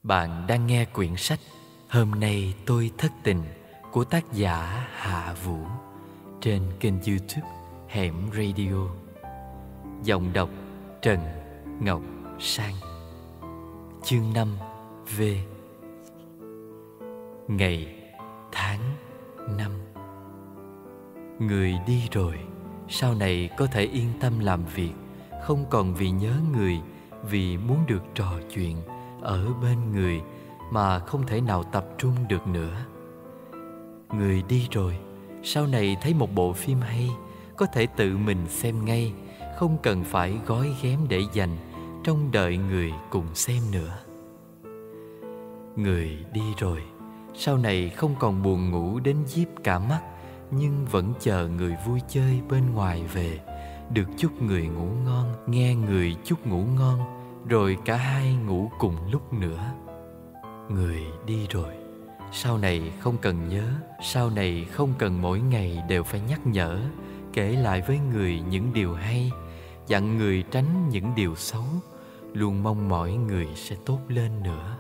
Bạn đang nghe quyển sách Hôm nay tôi thất tình của tác giả Hạ Vũ trên kênh YouTube Hẻm Radio. Giọng đọc Trần Ngọc Sang. Chương 5 V. Ngày tháng năm. Người đi rồi, sau này có thể yên tâm làm việc, không còn vì nhớ người, vì muốn được trò chuyện ở bên người mà không thể nào tập trung được nữa. Người đi rồi, sau này thấy một bộ phim hay, có thể tự mình xem ngay, không cần phải gói ghém để dành, trông đợi người cùng xem nữa. Người đi rồi, sau này không còn buồn ngủ đến díp cả mắt, nhưng vẫn chờ người vui chơi bên ngoài về, được chúc người ngủ ngon, nghe người chúc ngủ ngon, rồi cả hai ngủ cùng lúc nữa. Người đi rồi, sau này không cần nhớ, sau này không cần mỗi ngày đều phải nhắc nhở, kể lại với người những điều hay, dặn người tránh những điều xấu, luôn mong mỏi người sẽ tốt lên nữa.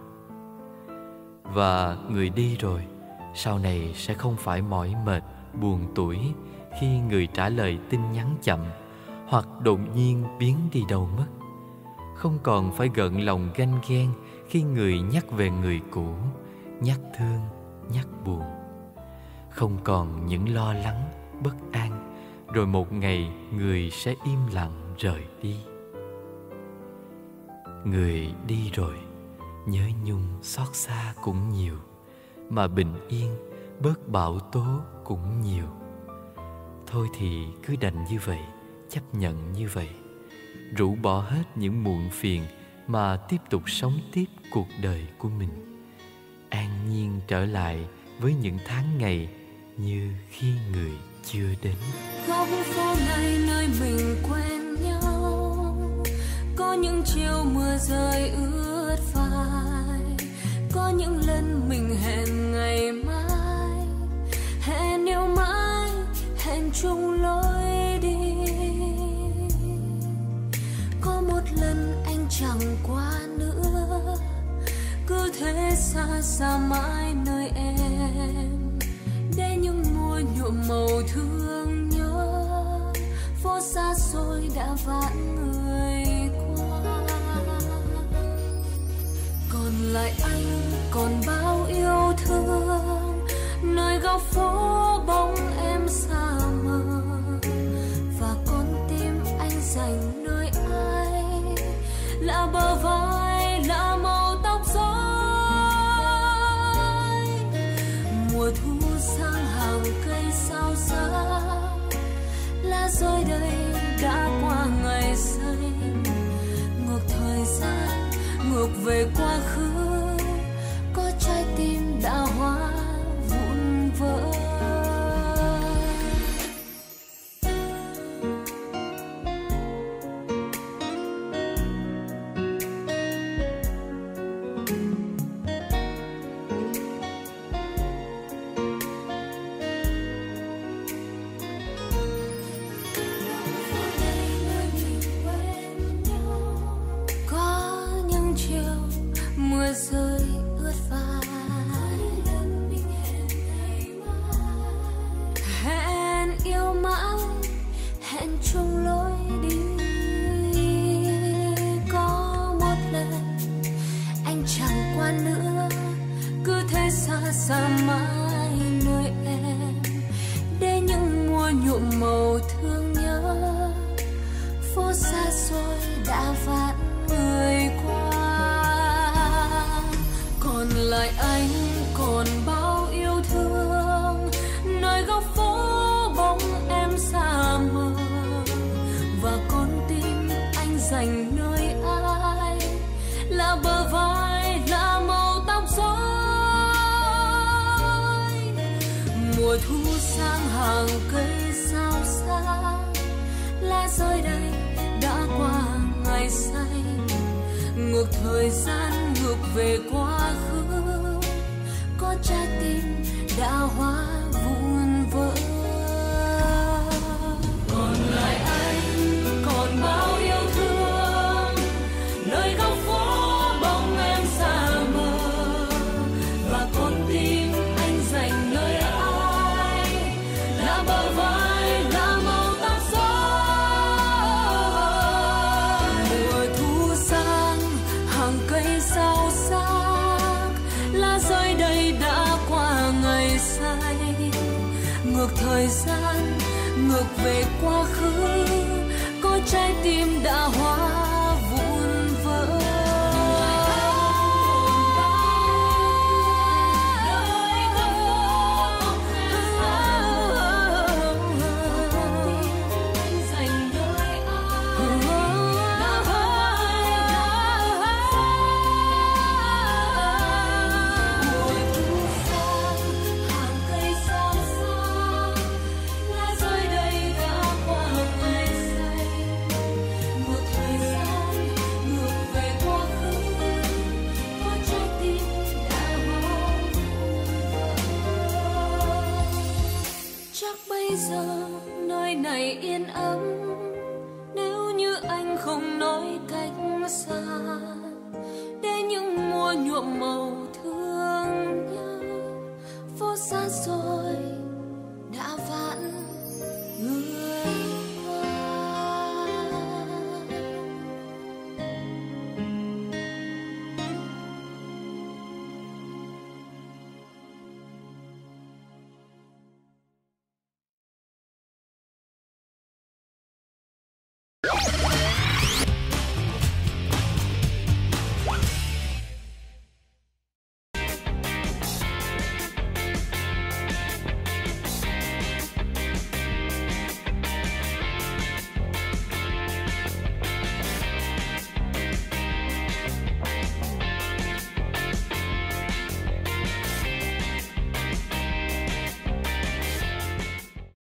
Và người đi rồi, sau này sẽ không phải mỏi mệt, buồn tủi khi người trả lời tin nhắn chậm, hoặc đột nhiên biến đi đâu mất. Không còn phải gợn lòng ganh ghen khi người nhắc về người cũ, nhắc thương, nhắc buồn. Không còn những lo lắng, bất an, rồi một ngày người sẽ im lặng rời đi. Người đi rồi, nhớ nhung xót xa cũng nhiều, mà bình yên, bớt bão tố cũng nhiều. Thôi thì cứ đành như vậy, chấp nhận như vậy, rũ bỏ hết những muộn phiền mà tiếp tục sống tiếp cuộc đời của mình, an nhiên trở lại với những tháng ngày như khi người chưa đến. Góc phố này nơi mình quen nhau, có những chiều mưa rơi ướt vai, có những lần mình hẹn ngày mai, hẹn yêu mãi, hẹn chung lối đi. Có một lần anh chẳng qua nữa, cứ thế xa xa mãi nơi em, để những mùa nhuộm màu thương nhớ, phố xa xôi đã vạn người qua. Còn lại anh, còn bao yêu thương, nơi góc phố bóng em xa mờ, và con tim anh dành nơi ai, là bờ vai, là màu tóc rối. Mùa thu sang hàng cây sao xa, lá rơi đây đã qua ngày xanh, ngược thời gian, ngược về quá khứ, có trái tim đã hóa vụn vỡ. Rơi ướt vai, hẹn yêu mãi, hẹn chung lối đi. Có một lần anh chẳng qua nữa, cứ thế xa xa mãi nơi em, để những mùa nhuộm màu thương nhớ, phố xa xôi đã vạn người qua. Còn lại anh, còn bao yêu thương, nơi góc phố bóng em xa mờ, và con tim anh dành nơi ai, là bờ vai, là màu tóc rối. Mùa thu sang hàng cây sao xa, lá rơi đây đã qua ngày xanh, ngược thời gian, ngược về quá khứ, có trái tim đã hóa vụn vỡ. Còn lại anh, còn bao yêu thương, nơi góc phố bóng em xa mờ, trái tim đã hóa vụn vỡ. Nơi này yên ấm nếu như anh không nói cách xa, để những mùa nhuộm màu thương nhớ phố xa xôi